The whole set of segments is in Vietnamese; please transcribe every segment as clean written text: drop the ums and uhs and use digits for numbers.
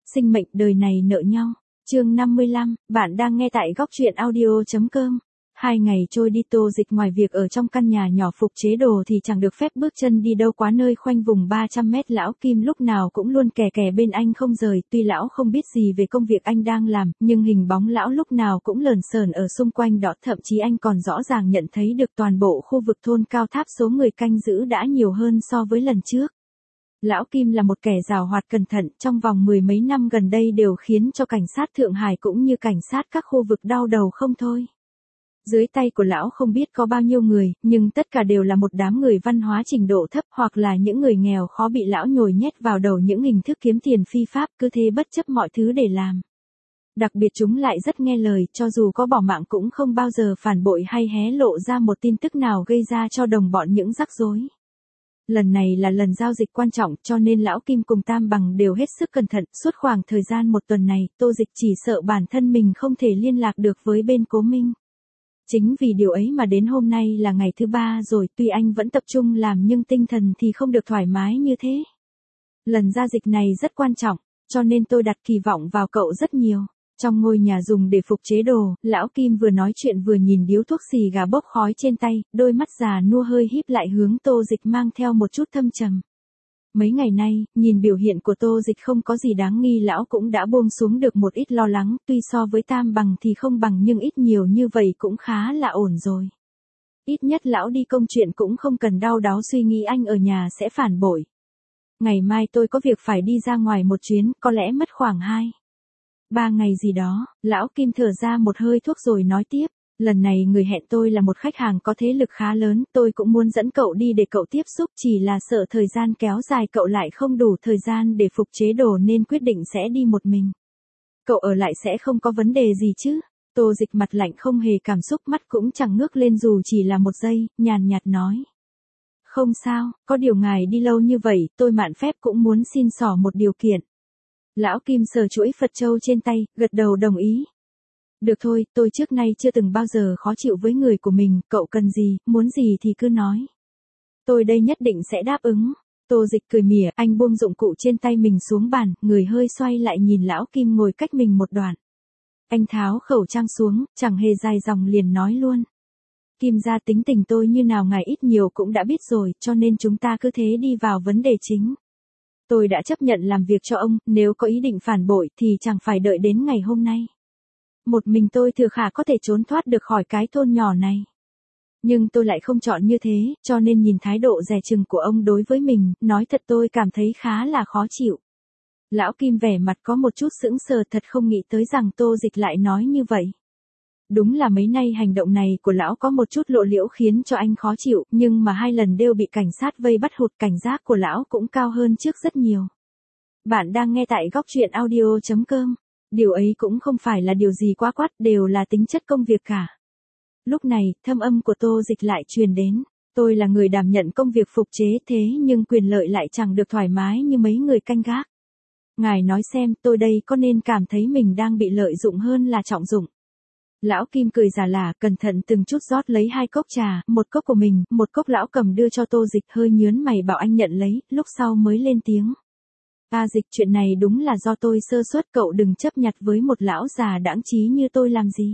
sinh mệnh đời này nợ nhau. Chương 55, bạn đang nghe tại góc truyện audio.com. 2 ngày trôi đi, Tô Dịch ngoài việc ở trong căn nhà nhỏ phục chế đồ thì chẳng được phép bước chân đi đâu quá nơi khoanh vùng 300 mét. Lão Kim lúc nào cũng luôn kè kè bên anh không rời, tuy lão không biết gì về công việc anh đang làm, nhưng hình bóng lão lúc nào cũng lờn sờn ở xung quanh đó, thậm chí anh còn rõ ràng nhận thấy được toàn bộ khu vực thôn Cao Tháp số người canh giữ đã nhiều hơn so với lần trước. Lão Kim là một kẻ giàu hoạt cẩn thận, trong vòng 10 mấy năm gần đây đều khiến cho cảnh sát Thượng Hải cũng như cảnh sát các khu vực đau đầu không thôi. Dưới tay của lão không biết có bao nhiêu người, nhưng tất cả đều là một đám người văn hóa trình độ thấp hoặc là những người nghèo khó bị lão nhồi nhét vào đầu những hình thức kiếm tiền phi pháp, cứ thế bất chấp mọi thứ để làm. Đặc biệt chúng lại rất nghe lời, cho dù có bỏ mạng cũng không bao giờ phản bội hay hé lộ ra một tin tức nào gây ra cho đồng bọn những rắc rối. Lần này là lần giao dịch quan trọng cho nên Lão Kim cùng Tam Bằng đều hết sức cẩn thận. Suốt khoảng thời gian một tuần này, Tô Dịch chỉ sợ bản thân mình không thể liên lạc được với bên Cố Minh. Chính vì điều ấy mà đến hôm nay là ngày thứ 3 rồi, tuy anh vẫn tập trung làm nhưng tinh thần thì không được thoải mái như thế. Lần giao dịch này rất quan trọng, cho nên tôi đặt kỳ vọng vào cậu rất nhiều. Trong ngôi nhà dùng để phục chế đồ, Lão Kim vừa nói chuyện vừa nhìn điếu thuốc xì gà bốc khói trên tay, đôi mắt già nua hơi híp lại hướng Tô Dịch mang theo một chút thâm trầm. Mấy ngày nay, nhìn biểu hiện của Tô Dịch không có gì đáng nghi, lão cũng đã buông xuống được một ít lo lắng, tuy so với Tam Bằng thì không bằng nhưng ít nhiều như vậy cũng khá là ổn rồi. Ít nhất lão đi công chuyện cũng không cần đau đáu suy nghĩ anh ở nhà sẽ phản bội. Ngày mai tôi có việc phải đi ra ngoài một chuyến, có lẽ mất khoảng 2-3 ngày gì đó. Lão Kim thở ra một hơi thuốc rồi nói tiếp. Lần này người hẹn tôi là một khách hàng có thế lực khá lớn, tôi cũng muốn dẫn cậu đi để cậu tiếp xúc, chỉ là sợ thời gian kéo dài cậu lại không đủ thời gian để phục chế đồ nên quyết định sẽ đi một mình. Cậu ở lại sẽ không có vấn đề gì chứ? Tô Dịch mặt lạnh không hề cảm xúc, mắt cũng chẳng ngước lên dù chỉ là một giây, nhàn nhạt nói. Không sao, có điều ngài đi lâu như vậy, tôi mạn phép cũng muốn xin xỏ một điều kiện. Lão Kim sờ chuỗi Phật châu trên tay, gật đầu đồng ý. Được thôi, tôi trước nay chưa từng bao giờ khó chịu với người của mình, cậu cần gì, muốn gì thì cứ nói. Tôi đây nhất định sẽ đáp ứng. Tô Dịch cười mỉa, anh buông dụng cụ trên tay mình xuống bàn, người hơi xoay lại nhìn Lão Kim ngồi cách mình một đoạn. Anh tháo khẩu trang xuống, chẳng hề dài dòng liền nói luôn. Kim gia tính tình tôi như nào ngài ít nhiều cũng đã biết rồi, cho nên chúng ta cứ thế đi vào vấn đề chính. Tôi đã chấp nhận làm việc cho ông, nếu có ý định phản bội thì chẳng phải đợi đến ngày hôm nay. Một mình tôi thừa khả có thể trốn thoát được khỏi cái thôn nhỏ này. Nhưng tôi lại không chọn như thế, cho nên nhìn thái độ dè chừng của ông đối với mình, nói thật tôi cảm thấy khá là khó chịu. Lão Kim vẻ mặt có một chút sững sờ, thật không nghĩ tới rằng Tô Dịch lại nói như vậy. Đúng là mấy nay hành động này của lão có một chút lộ liễu khiến cho anh khó chịu, nhưng mà 2 lần đều bị cảnh sát vây bắt hụt, cảnh giác của lão cũng cao hơn trước rất nhiều. Bạn đang nghe tại góc truyện audio.com. Điều ấy cũng không phải là điều gì quá quát, đều là tính chất công việc cả. Lúc này, thâm âm của Tô Dịch lại truyền đến. Tôi là người đảm nhận công việc phục chế thế nhưng quyền lợi lại chẳng được thoải mái như mấy người canh gác. Ngài nói xem, tôi đây có nên cảm thấy mình đang bị lợi dụng hơn là trọng dụng? Lão Kim cười già lả, cẩn thận từng chút rót lấy 2 cốc trà, một cốc của mình, một cốc lão cầm đưa cho Tô Dịch, hơi nhớn mày bảo anh nhận lấy, lúc sau mới lên tiếng. Dịch, chuyện này đúng là do tôi sơ suất, cậu đừng chấp nhặt với một lão già đãng trí như tôi làm gì.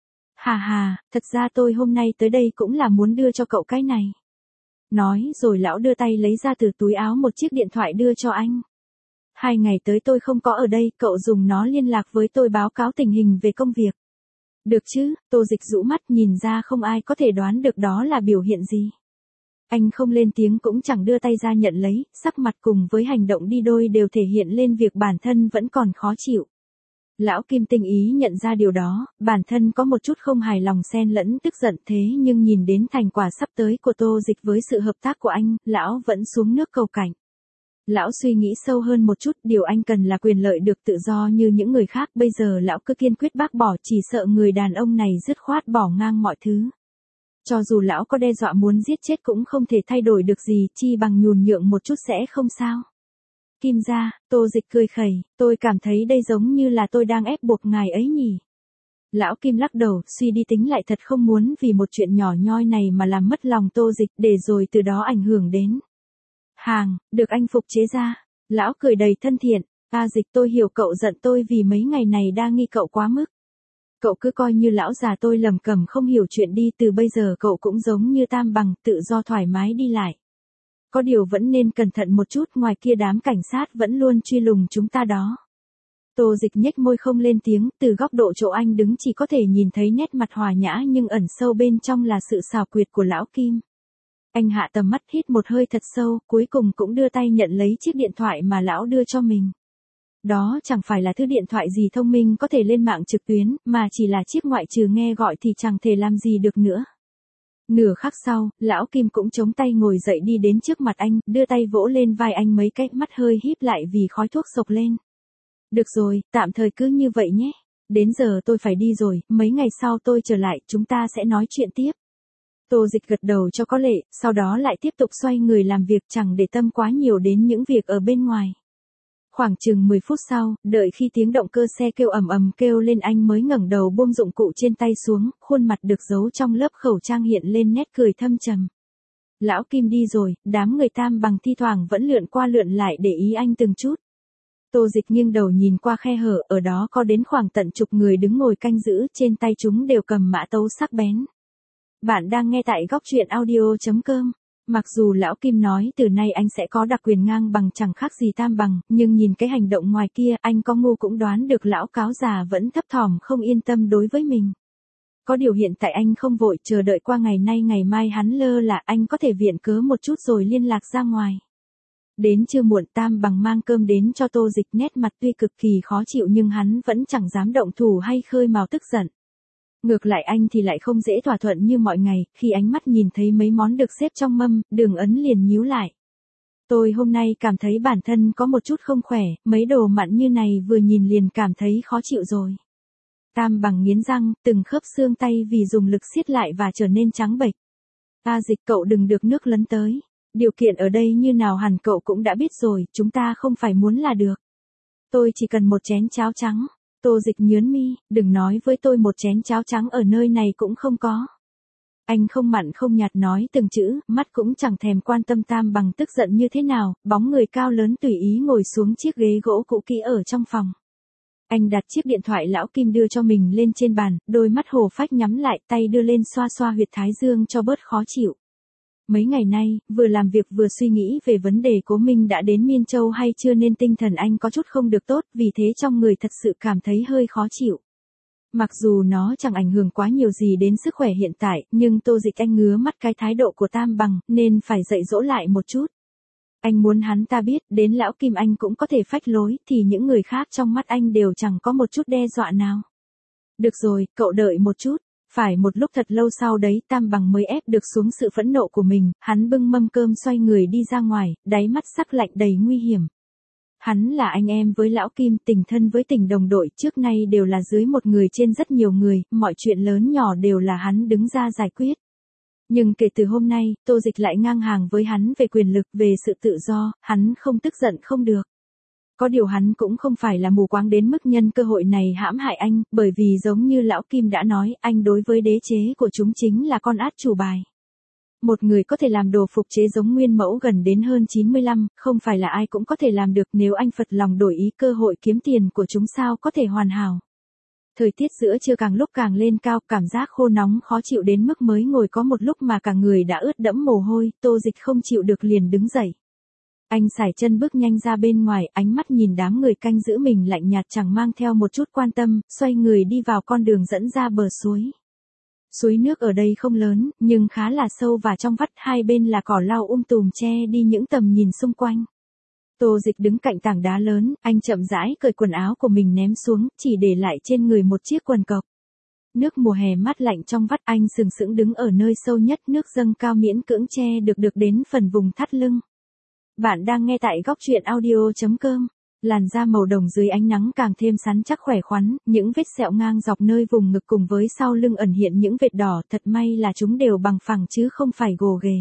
Hà, thật ra tôi hôm nay tới đây cũng là muốn đưa cho cậu cái này. Nói rồi lão đưa tay lấy ra từ túi áo một chiếc điện thoại đưa cho anh. 2 ngày tới tôi không có ở đây, cậu dùng nó liên lạc với tôi báo cáo tình hình về công việc. Được chứ? Tô Dịch rũ mắt, nhìn ra không ai có thể đoán được đó là biểu hiện gì. Anh không lên tiếng cũng chẳng đưa tay ra nhận lấy, sắc mặt cùng với hành động đi đôi đều thể hiện lên việc bản thân vẫn còn khó chịu. Lão Kim tinh ý nhận ra điều đó, bản thân có một chút không hài lòng xen lẫn tức giận, thế nhưng nhìn đến thành quả sắp tới của Tô Dịch với sự hợp tác của anh, lão vẫn xuống nước cầu cảnh. Lão suy nghĩ sâu hơn một chút, điều anh cần là quyền lợi được tự do như những người khác, bây giờ lão cứ kiên quyết bác bỏ, chỉ sợ người đàn ông này dứt khoát bỏ ngang mọi thứ. Cho dù lão có đe dọa muốn giết chết cũng không thể thay đổi được gì, chi bằng nhún nhượng một chút sẽ không sao. Kim gia, Tô Dịch cười khẩy, tôi cảm thấy đây giống như là tôi đang ép buộc ngài ấy nhỉ. Lão Kim lắc đầu, suy đi tính lại thật không muốn vì một chuyện nhỏ nhoi này mà làm mất lòng Tô Dịch, để rồi từ đó ảnh hưởng đến hàng, được anh phục chế ra. Lão cười đầy thân thiện, Dịch, tôi hiểu cậu giận tôi vì mấy ngày này đa nghi cậu quá mức. Cậu cứ coi như lão già tôi lầm cầm không hiểu chuyện đi, từ bây giờ cậu cũng giống như Tam Bằng, tự do thoải mái đi lại. Có điều vẫn nên cẩn thận một chút, ngoài kia đám cảnh sát vẫn luôn truy lùng chúng ta đó. Tô Dịch nhếch môi không lên tiếng, từ góc độ chỗ anh đứng chỉ có thể nhìn thấy nét mặt hòa nhã nhưng ẩn sâu bên trong là sự xảo quyệt của lão Kim. Anh hạ tầm mắt hít một hơi thật sâu, cuối cùng cũng đưa tay nhận lấy chiếc điện thoại mà lão đưa cho mình. Đó chẳng phải là thứ điện thoại gì thông minh có thể lên mạng trực tuyến, mà chỉ là chiếc ngoại trừ nghe gọi thì chẳng thể làm gì được nữa. Nửa khắc sau, lão Kim cũng chống tay ngồi dậy đi đến trước mặt anh, đưa tay vỗ lên vai anh mấy cái, mắt hơi híp lại vì khói thuốc sộc lên. Được rồi, tạm thời cứ như vậy nhé. Đến giờ tôi phải đi rồi, mấy ngày sau tôi trở lại, chúng ta sẽ nói chuyện tiếp. Tô Dịch gật đầu cho có lệ, sau đó lại tiếp tục xoay người làm việc, chẳng để tâm quá nhiều đến những việc ở bên ngoài. Khoảng chừng 10 phút sau, đợi khi tiếng động cơ xe kêu ầm ầm kêu lên anh mới ngẩng đầu buông dụng cụ trên tay xuống, khuôn mặt được giấu trong lớp khẩu trang hiện lên nét cười thâm trầm. Lão Kim đi rồi, đám người Tam Bằng thi thoảng vẫn lượn qua lượn lại để ý anh từng chút. Tô Dịch nghiêng đầu nhìn qua khe hở, ở đó có đến khoảng tận chục người đứng ngồi canh giữ, trên tay chúng đều cầm mã tấu sắc bén. Bạn đang nghe tại góc truyện audio.com. Mặc dù lão Kim nói từ nay anh sẽ có đặc quyền ngang bằng chẳng khác gì Tam Bằng, nhưng nhìn cái hành động ngoài kia, anh có ngu cũng đoán được lão cáo già vẫn thấp thỏm không yên tâm đối với mình. Có điều hiện tại anh không vội, chờ đợi qua ngày nay ngày mai hắn lơ là, anh có thể viện cớ một chút rồi liên lạc ra ngoài. Đến trưa muộn, Tam Bằng mang cơm đến cho Tô Dịch, nét mặt tuy cực kỳ khó chịu nhưng hắn vẫn chẳng dám động thủ hay khơi mào tức giận. Ngược lại anh thì lại không dễ thỏa thuận như mọi ngày, khi ánh mắt nhìn thấy mấy món được xếp trong mâm, Đường Ấn liền nhíu lại. Tôi hôm nay cảm thấy bản thân có một chút không khỏe, mấy đồ mặn như này vừa nhìn liền cảm thấy khó chịu rồi. Tam Bằng nghiến răng, từng khớp xương tay vì dùng lực siết lại và trở nên trắng bệch. Dịch, cậu đừng được nước lấn tới. Điều kiện ở đây như nào hẳn cậu cũng đã biết rồi, chúng ta không phải muốn là được. Tôi chỉ cần một chén cháo trắng. Tô Dịch nhướng mi, đừng nói với tôi một chén cháo trắng ở nơi này cũng không có. Anh không mặn không nhạt nói từng chữ, mắt cũng chẳng thèm quan tâm Tam Bằng tức giận như thế nào, bóng người cao lớn tùy ý ngồi xuống chiếc ghế gỗ cũ kỹ ở trong phòng. Anh đặt chiếc điện thoại lão Kim đưa cho mình lên trên bàn, đôi mắt hồ phách nhắm lại, tay đưa lên xoa xoa huyệt thái dương cho bớt khó chịu. Mấy ngày nay, vừa làm việc vừa suy nghĩ về vấn đề Cố Minh đã đến Miên Châu hay chưa nên tinh thần anh có chút không được tốt, vì thế trong người thật sự cảm thấy hơi khó chịu. Mặc dù nó chẳng ảnh hưởng quá nhiều gì đến sức khỏe hiện tại, nhưng Tô Dịch anh ngứa mắt cái thái độ của Tam Bằng, nên phải dạy dỗ lại một chút. Anh muốn hắn ta biết, đến lão Kim anh cũng có thể phách lối, thì những người khác trong mắt anh đều chẳng có một chút đe dọa nào. Được rồi, cậu đợi một chút. Phải một lúc thật lâu sau đấy Tam Bằng mới ép được xuống sự phẫn nộ của mình, hắn bưng mâm cơm xoay người đi ra ngoài, đáy mắt sắc lạnh đầy nguy hiểm. Hắn là anh em với lão Kim, tình thân với tình đồng đội, trước nay đều là dưới một người trên rất nhiều người, mọi chuyện lớn nhỏ đều là hắn đứng ra giải quyết. Nhưng kể từ hôm nay, Tô Dịch lại ngang hàng với hắn về quyền lực, về sự tự do, hắn không tức giận không được. Có điều hắn cũng không phải là mù quáng đến mức nhân cơ hội này hãm hại anh, bởi vì giống như lão Kim đã nói, anh đối với đế chế của chúng chính là con át chủ bài. Một người có thể làm đồ phục chế giống nguyên mẫu gần đến hơn 95, không phải là ai cũng có thể làm được, nếu anh phật lòng đổi ý cơ hội kiếm tiền của chúng sao có thể hoàn hảo. Thời tiết giữa trưa càng lúc càng lên cao, cảm giác khô nóng khó chịu đến mức mới ngồi có một lúc mà cả người đã ướt đẫm mồ hôi, Tô Dịch không chịu được liền đứng dậy. Anh sải chân bước nhanh ra bên ngoài, ánh mắt nhìn đám người canh giữ mình lạnh nhạt chẳng mang theo một chút quan tâm, xoay người đi vào con đường dẫn ra bờ suối. Suối nước ở đây không lớn, nhưng khá là sâu và trong vắt, hai bên là cỏ lau tùm che đi những tầm nhìn xung quanh. Tô Dịch đứng cạnh tảng đá lớn, anh chậm rãi cởi quần áo của mình ném xuống, chỉ để lại trên người một chiếc quần cộc. Nước mùa hè mát lạnh trong vắt, anh sừng sững đứng ở nơi sâu nhất, nước dâng cao miễn cưỡng che được đến phần vùng thắt lưng. Bạn đang nghe tại góc truyện audio.com. Làn da màu đồng dưới ánh nắng càng thêm sắn chắc khỏe khoắn, những vết sẹo ngang dọc nơi vùng ngực cùng với sau lưng ẩn hiện những vệt đỏ, thật may là chúng đều bằng phẳng chứ không phải gồ ghề.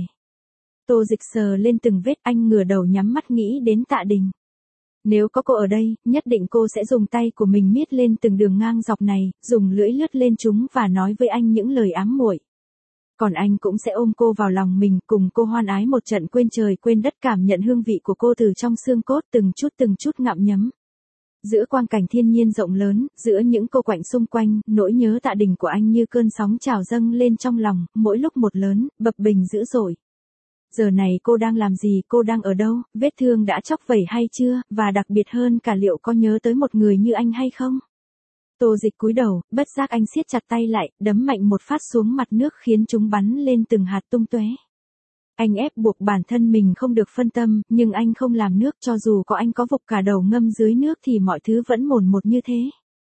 Tô Dịch sờ lên từng vết, anh ngửa đầu nhắm mắt nghĩ đến Tạ Đình. Nếu có cô ở đây, nhất định cô sẽ dùng tay của mình miết lên từng đường ngang dọc này, dùng lưỡi lướt lên chúng và nói với anh những lời ám muội. Còn anh cũng sẽ ôm cô vào lòng mình, cùng cô hoan ái một trận quên trời quên đất, cảm nhận hương vị của cô từ trong xương cốt, từng chút ngậm nhấm. Giữa quang cảnh thiên nhiên rộng lớn, giữa những cô quạnh xung quanh, nỗi nhớ Tạ Đình của anh như cơn sóng trào dâng lên trong lòng, mỗi lúc một lớn, bập bềnh dữ dội. Giờ này cô đang làm gì, cô đang ở đâu, vết thương đã chóc vẩy hay chưa, và đặc biệt hơn cả liệu có nhớ tới một người như anh hay không? Tô Dịch cúi đầu, bất giác anh siết chặt tay lại, đấm mạnh một phát xuống mặt nước khiến chúng bắn lên từng hạt tung tóe. Anh ép buộc bản thân mình không được phân tâm, nhưng anh không làm nước, cho dù có anh có vục cả đầu ngâm dưới nước thì mọi thứ vẫn mồn một như thế.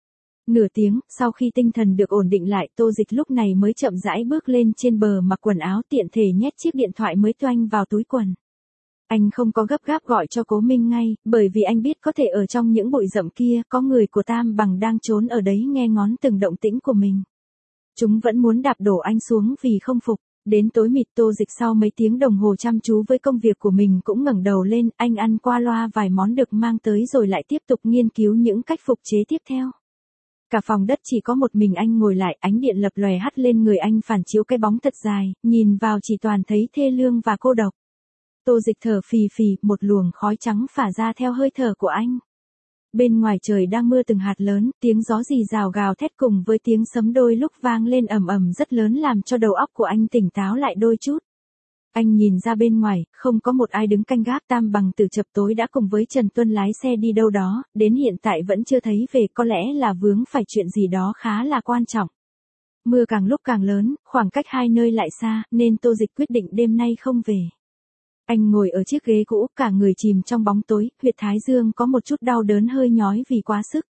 Nửa tiếng, sau khi tinh thần được ổn định lại, Tô Dịch lúc này mới chậm rãi bước lên trên bờ mặc quần áo tiện thể nhét chiếc điện thoại mới toanh vào túi quần. Anh không có gấp gáp gọi cho Cố Minh ngay, bởi vì anh biết có thể ở trong những bụi rậm kia có người của Tam Bằng đang trốn ở đấy nghe ngóng từng động tĩnh của mình. Chúng vẫn muốn đạp đổ anh xuống vì không phục. Đến tối mịt, Tô Dịch sau mấy tiếng đồng hồ chăm chú với công việc của mình cũng ngẩng đầu lên, anh ăn qua loa vài món được mang tới rồi lại tiếp tục nghiên cứu những cách phục chế tiếp theo. Cả phòng đất chỉ có một mình anh ngồi lại, ánh điện lập lòe hắt lên người anh phản chiếu cái bóng thật dài, nhìn vào chỉ toàn thấy thê lương và cô độc. Tô Dịch thở phì phì, một luồng khói trắng phả ra theo hơi thở của anh. Bên ngoài trời đang mưa từng hạt lớn, tiếng gió rì rào gào thét cùng với tiếng sấm đôi lúc vang lên ầm ầm rất lớn làm cho đầu óc của anh tỉnh táo lại đôi chút. Anh nhìn ra bên ngoài, không có một ai đứng canh gác. Tam Bằng từ chập tối đã cùng với Trần Tuân lái xe đi đâu đó, đến hiện tại vẫn chưa thấy về, có lẽ là vướng phải chuyện gì đó khá là quan trọng. Mưa càng lúc càng lớn, khoảng cách hai nơi lại xa, nên Tô Dịch quyết định đêm nay không về. Anh ngồi ở chiếc ghế cũ, cả người chìm trong bóng tối, huyệt thái dương có một chút đau đớn hơi nhói vì quá sức.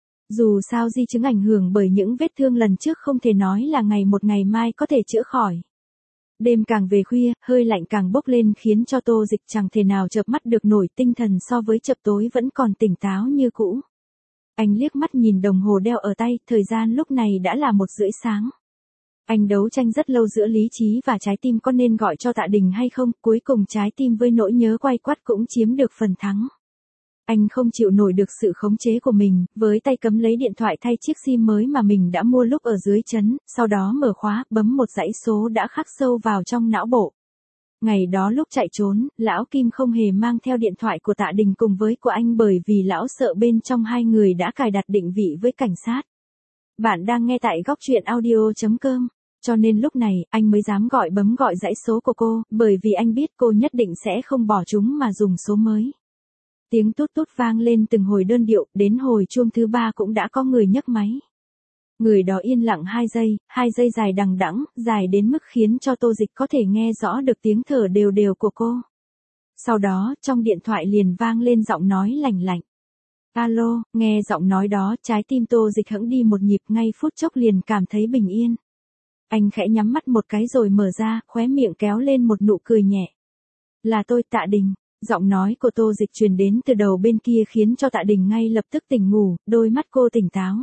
Dù sao di chứng ảnh hưởng bởi những vết thương lần trước không thể nói là ngày một ngày mai có thể chữa khỏi. Đêm càng về khuya, hơi lạnh càng bốc lên khiến cho Tô Dịch chẳng thể nào chợp mắt được nổi, tinh thần so với chập tối vẫn còn tỉnh táo như cũ. Anh liếc mắt nhìn đồng hồ đeo ở tay, thời gian lúc này đã là 1:30 sáng. Anh đấu tranh rất lâu giữa lý trí và trái tim có nên gọi cho Tạ Đình hay không, cuối cùng trái tim với nỗi nhớ quay quắt cũng chiếm được phần thắng. Anh không chịu nổi được sự khống chế của mình, với tay cấm lấy điện thoại thay chiếc sim mới mà mình đã mua lúc ở dưới trấn, sau đó mở khóa, bấm một dãy số đã khắc sâu vào trong não bộ. Ngày đó lúc chạy trốn, lão Kim không hề mang theo điện thoại của Tạ Đình cùng với của anh bởi vì lão sợ bên trong hai người đã cài đặt định vị với cảnh sát. Bạn đang nghe tại góc truyện audio.com. Cho nên lúc này, anh mới dám bấm gọi dãy số của cô, bởi vì anh biết cô nhất định sẽ không bỏ chúng mà dùng số mới. Tiếng tút tút vang lên từng hồi đơn điệu, đến hồi chuông thứ 3 cũng đã có người nhấc máy. Người đó yên lặng 2 giây dài đằng đẵng, dài đến mức khiến cho Tô Dịch có thể nghe rõ được tiếng thở đều đều của cô. Sau đó, trong điện thoại liền vang lên giọng nói lành lạnh. Alo, nghe giọng nói đó, trái tim Tô Dịch hững đi một nhịp, ngay phút chốc liền cảm thấy bình yên. Anh khẽ nhắm mắt một cái rồi mở ra, khóe miệng kéo lên một nụ cười nhẹ. Là tôi, Tạ Đình. Giọng nói của Tô Dịch truyền đến từ đầu bên kia khiến cho Tạ Đình ngay lập tức tỉnh ngủ, đôi mắt cô tỉnh táo.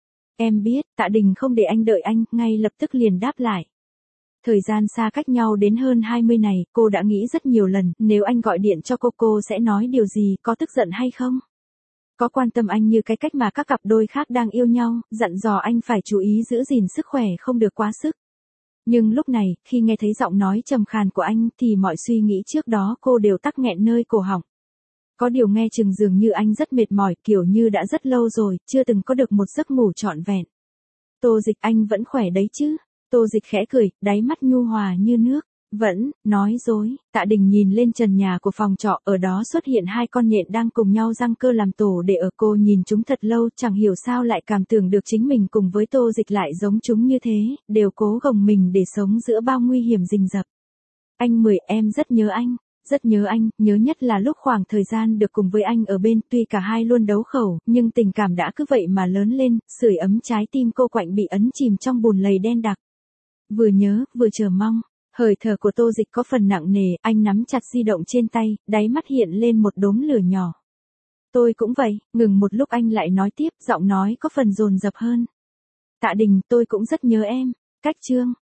Em biết, Tạ Đình không để anh đợi anh, ngay lập tức liền đáp lại. Thời gian xa cách nhau đến hơn 20 này, cô đã nghĩ rất nhiều lần, nếu anh gọi điện cho cô sẽ nói điều gì, có tức giận hay không? Có quan tâm anh như cái cách mà các cặp đôi khác đang yêu nhau, dặn dò anh phải chú ý giữ gìn sức khỏe không được quá sức. Nhưng lúc này, khi nghe thấy giọng nói trầm khàn của anh thì mọi suy nghĩ trước đó cô đều tắc nghẹn nơi cổ họng. Có điều nghe chừng dường như anh rất mệt mỏi, kiểu như đã rất lâu rồi, chưa từng có được một giấc ngủ trọn vẹn. Tô Dịch, anh vẫn khỏe đấy chứ? Tô Dịch khẽ cười, đáy mắt nhu hòa như nước. Vẫn, nói dối. Tạ Đình nhìn lên trần nhà của phòng trọ, ở đó xuất hiện 2 con nhện đang cùng nhau giăng cơ làm tổ để ở. Cô nhìn chúng thật lâu, chẳng hiểu sao lại cảm tưởng được chính mình cùng với Tô Dịch lại giống chúng như thế, đều cố gồng mình để sống giữa bao nguy hiểm rình rập. Anh Mười, em rất nhớ anh. Rất nhớ anh, nhớ nhất là lúc khoảng thời gian được cùng với anh ở bên, tuy cả hai luôn đấu khẩu, nhưng tình cảm đã cứ vậy mà lớn lên, sưởi ấm trái tim cô quạnh bị ấn chìm trong bùn lầy đen đặc. Vừa nhớ, vừa chờ mong. Hơi thở của Tô Dịch có phần nặng nề, anh nắm chặt di động trên tay, đáy mắt hiện lên một đốm lửa nhỏ. Tôi cũng vậy, ngừng một lúc anh lại nói tiếp, giọng nói có phần dồn dập hơn. Tạ Đình, tôi cũng rất nhớ em. Cách chương.